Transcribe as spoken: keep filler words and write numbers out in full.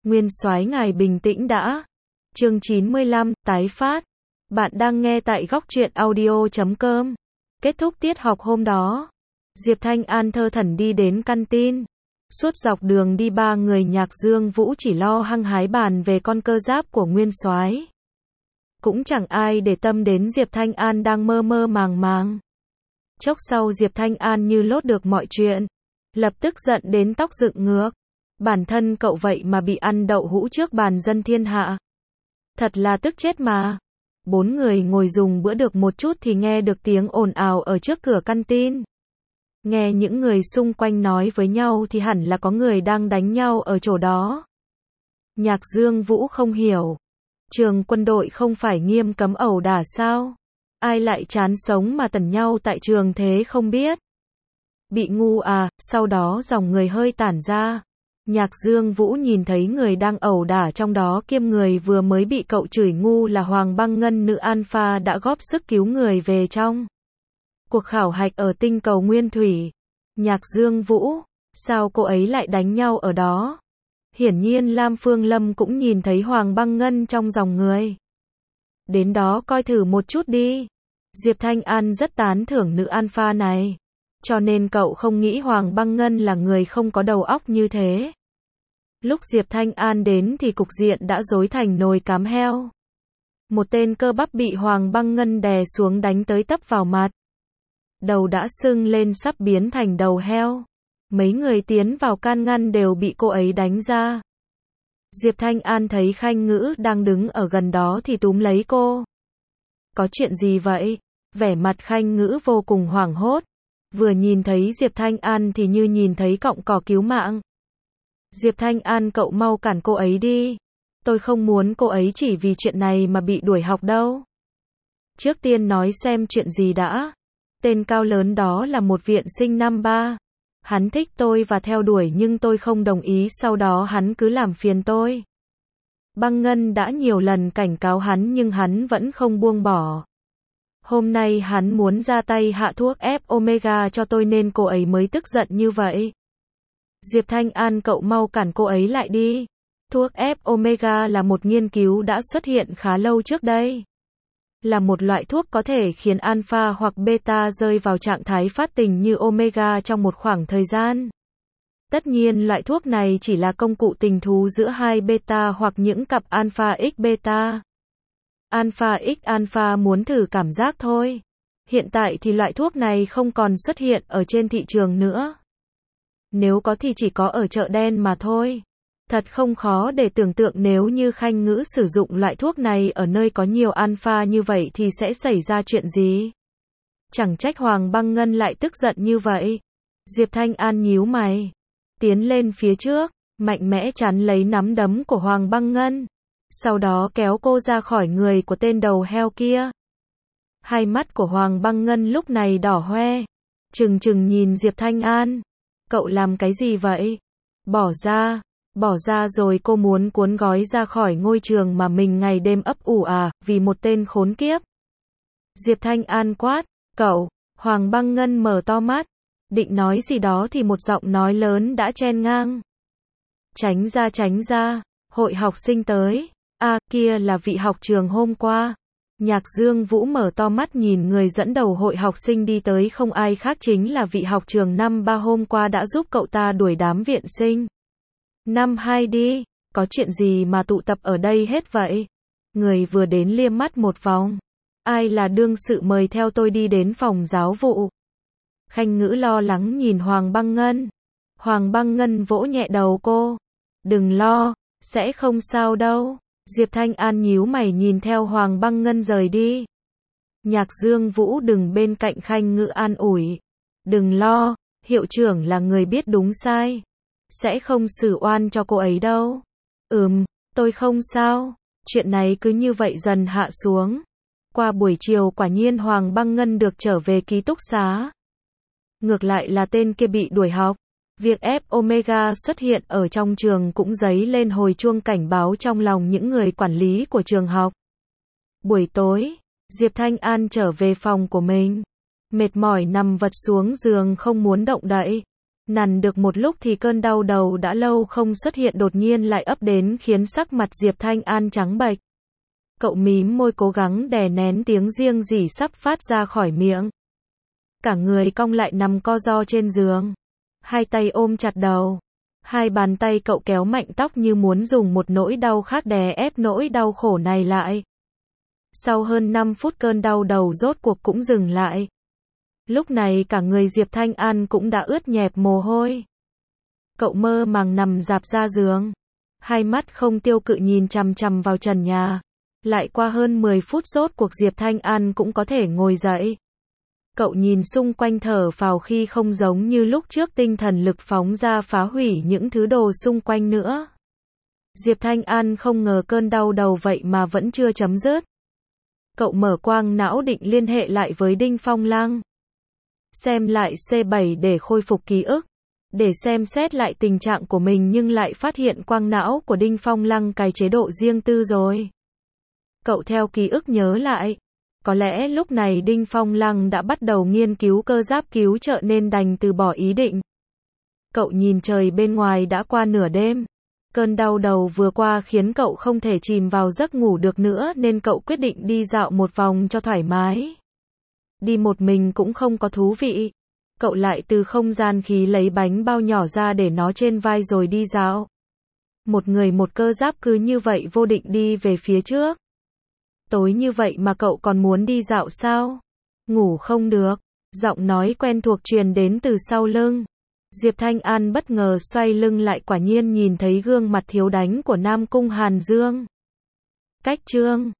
Nguyên soái ngài bình tĩnh đã. Chương chín mươi lăm, tái phát. Bạn đang nghe tại góc truyện audio chấm com. Kết thúc tiết học hôm đó, Diệp Thanh An thơ thẩn đi đến căn tin. Suốt dọc đường đi ba người Nhạc Dương Vũ chỉ lo hăng hái bàn về con cơ giáp của Nguyên soái. Cũng chẳng ai để tâm đến Diệp Thanh An đang mơ mơ màng màng. Chốc sau Diệp Thanh An như lốt được mọi chuyện, lập tức giận đến tóc dựng ngược. Bản thân cậu vậy mà bị ăn đậu hũ trước bàn dân thiên hạ. Thật là tức chết mà. Bốn người ngồi dùng bữa được một chút thì nghe được tiếng ồn ào ở trước cửa căn tin. Nghe những người xung quanh nói với nhau thì hẳn là có người đang đánh nhau ở chỗ đó. Nhạc Dương Vũ không hiểu. Trường quân đội không phải nghiêm cấm ẩu đả sao? Ai lại chán sống mà tẩn nhau tại trường thế không biết? Bị ngu à? Sau đó dòng người hơi tản ra. Nhạc Dương Vũ nhìn thấy người đang ẩu đả trong đó kiêm người vừa mới bị cậu chửi ngu là Hoàng Băng Ngân, nữ alpha đã góp sức cứu người về trong cuộc khảo hạch ở tinh cầu Nguyên Thủy. Nhạc Dương Vũ, sao cô ấy lại đánh nhau ở đó? Hiển nhiên Lam Phương Lâm cũng nhìn thấy Hoàng Băng Ngân trong dòng người. Đến đó coi thử một chút đi. Diệp Thanh An rất tán thưởng nữ alpha này. Cho nên cậu không nghĩ Hoàng Băng Ngân là người không có đầu óc như thế. Lúc Diệp Thanh An đến thì cục diện đã rối thành nồi cám heo. Một tên cơ bắp bị Hoàng Băng Ngân đè xuống đánh tới tấp vào mặt. Đầu đã sưng lên sắp biến thành đầu heo. Mấy người tiến vào can ngăn đều bị cô ấy đánh ra. Diệp Thanh An thấy Khanh Ngữ đang đứng ở gần đó thì túm lấy cô. Có chuyện gì vậy? Vẻ mặt Khanh Ngữ vô cùng hoảng hốt. Vừa nhìn thấy Diệp Thanh An thì như nhìn thấy cọng cỏ cứu mạng. Diệp Thanh An, cậu mau cản cô ấy đi. Tôi không muốn cô ấy chỉ vì chuyện này mà bị đuổi học đâu. Trước tiên nói xem chuyện gì đã. Tên cao lớn đó là một viện sinh năm ba. Hắn thích tôi và theo đuổi nhưng tôi không đồng ý, sau đó hắn cứ làm phiền tôi. Băng Ngân đã nhiều lần cảnh cáo hắn nhưng hắn vẫn không buông bỏ. Hôm nay hắn muốn ra tay hạ thuốc ép Omega cho tôi nên cô ấy mới tức giận như vậy. Diệp Thanh An, cậu mau cản cô ấy lại đi. Thuốc ép Omega là một nghiên cứu đã xuất hiện khá lâu trước đây. Là một loại thuốc có thể khiến alpha hoặc beta rơi vào trạng thái phát tình như Omega trong một khoảng thời gian. Tất nhiên loại thuốc này chỉ là công cụ tình thú giữa hai beta hoặc những cặp alpha x beta. Alpha x alpha muốn thử cảm giác thôi. Hiện tại thì loại thuốc này không còn xuất hiện ở trên thị trường nữa. Nếu có thì chỉ có ở chợ đen mà thôi. Thật không khó để tưởng tượng nếu như Khanh Ngữ sử dụng loại thuốc này ở nơi có nhiều alpha như vậy thì sẽ xảy ra chuyện gì? Chẳng trách Hoàng Băng Ngân lại tức giận như vậy. Diệp Thanh An nhíu mày, tiến lên phía trước, mạnh mẽ chắn lấy nắm đấm của Hoàng Băng Ngân. Sau đó kéo cô ra khỏi người của tên đầu heo kia. Hai mắt của Hoàng Băng Ngân lúc này đỏ hoe, trừng trừng nhìn Diệp Thanh An. Cậu làm cái gì vậy? Bỏ ra, bỏ ra rồi. Cô muốn cuốn gói ra khỏi ngôi trường mà mình ngày đêm ấp ủ à, vì một tên khốn kiếp. Diệp Thanh An quát, cậu. Hoàng Băng Ngân mở to mắt, định nói gì đó thì một giọng nói lớn đã chen ngang. Tránh ra, tránh ra, hội học sinh tới. A, à, kia là vị học trường hôm qua. Nhạc Dương Vũ mở to mắt nhìn người dẫn đầu hội học sinh đi tới, không ai khác chính là vị học trường năm ba hôm qua đã giúp cậu ta đuổi đám viện sinh. Năm hai đi, có chuyện gì mà tụ tập ở đây hết vậy? Người vừa đến liếc mắt một vòng. Ai là đương sự, mời theo tôi đi đến phòng giáo vụ. Khanh Ngữ lo lắng nhìn Hoàng Băng Ngân. Hoàng Băng Ngân vỗ nhẹ đầu cô. Đừng lo, sẽ không sao đâu. Diệp Thanh An nhíu mày nhìn theo Hoàng Băng Ngân rời đi. Nhạc Dương Vũ đứng bên cạnh Khanh Ngữ an ủi. Đừng lo, hiệu trưởng là người biết đúng sai. Sẽ không xử oan cho cô ấy đâu. Ừm, tôi không sao. Chuyện này cứ như vậy dần hạ xuống. Qua buổi chiều quả nhiên Hoàng Băng Ngân được trở về ký túc xá. Ngược lại là tên kia bị đuổi học. Việc ép Omega xuất hiện ở trong trường cũng dấy lên hồi chuông cảnh báo trong lòng những người quản lý của trường học. Buổi tối, Diệp Thanh An trở về phòng của mình. Mệt mỏi nằm vật xuống giường không muốn động đậy. Nằm được một lúc thì cơn đau đầu đã lâu không xuất hiện đột nhiên lại ập đến khiến sắc mặt Diệp Thanh An trắng bệch. Cậu mím môi cố gắng đè nén tiếng riêng rỉ sắp phát ra khỏi miệng. Cả người cong lại nằm co ro trên giường. Hai tay ôm chặt đầu. Hai bàn tay cậu kéo mạnh tóc như muốn dùng một nỗi đau khác đè ép nỗi đau khổ này lại. Sau hơn năm phút cơn đau đầu rốt cuộc cũng dừng lại. Lúc này cả người Diệp Thanh An cũng đã ướt nhẹp mồ hôi. Cậu mơ màng nằm rạp ra giường. Hai mắt không tiêu cự nhìn chằm chằm vào trần nhà. Lại qua hơn mười phút rốt cuộc Diệp Thanh An cũng có thể ngồi dậy. Cậu nhìn xung quanh thở phào khi không giống như lúc trước tinh thần lực phóng ra phá hủy những thứ đồ xung quanh nữa. Diệp Thanh An không ngờ cơn đau đầu vậy mà vẫn chưa chấm dứt. Cậu mở quang não định liên hệ lại với Đinh Phong Lăng. Xem lại C bảy để khôi phục ký ức. Để xem xét lại tình trạng của mình nhưng lại phát hiện quang não của Đinh Phong Lăng cài chế độ riêng tư rồi. Cậu theo ký ức nhớ lại. Có lẽ lúc này Đinh Phong Lăng đã bắt đầu nghiên cứu cơ giáp cứu trợ nên đành từ bỏ ý định. Cậu nhìn trời bên ngoài đã qua nửa đêm. Cơn đau đầu vừa qua khiến cậu không thể chìm vào giấc ngủ được nữa nên cậu quyết định đi dạo một vòng cho thoải mái. Đi một mình cũng không có thú vị. Cậu lại từ không gian khí lấy bánh bao nhỏ ra để nó trên vai rồi đi dạo. Một người một cơ giáp cứ như vậy vô định đi về phía trước. Tối như vậy mà cậu còn muốn đi dạo sao? Ngủ không được. Giọng nói quen thuộc truyền đến từ sau lưng. Diệp Thanh An bất ngờ xoay lưng lại quả nhiên nhìn thấy gương mặt thiếu đánh của Nam Cung Hàn Dương. Cách chương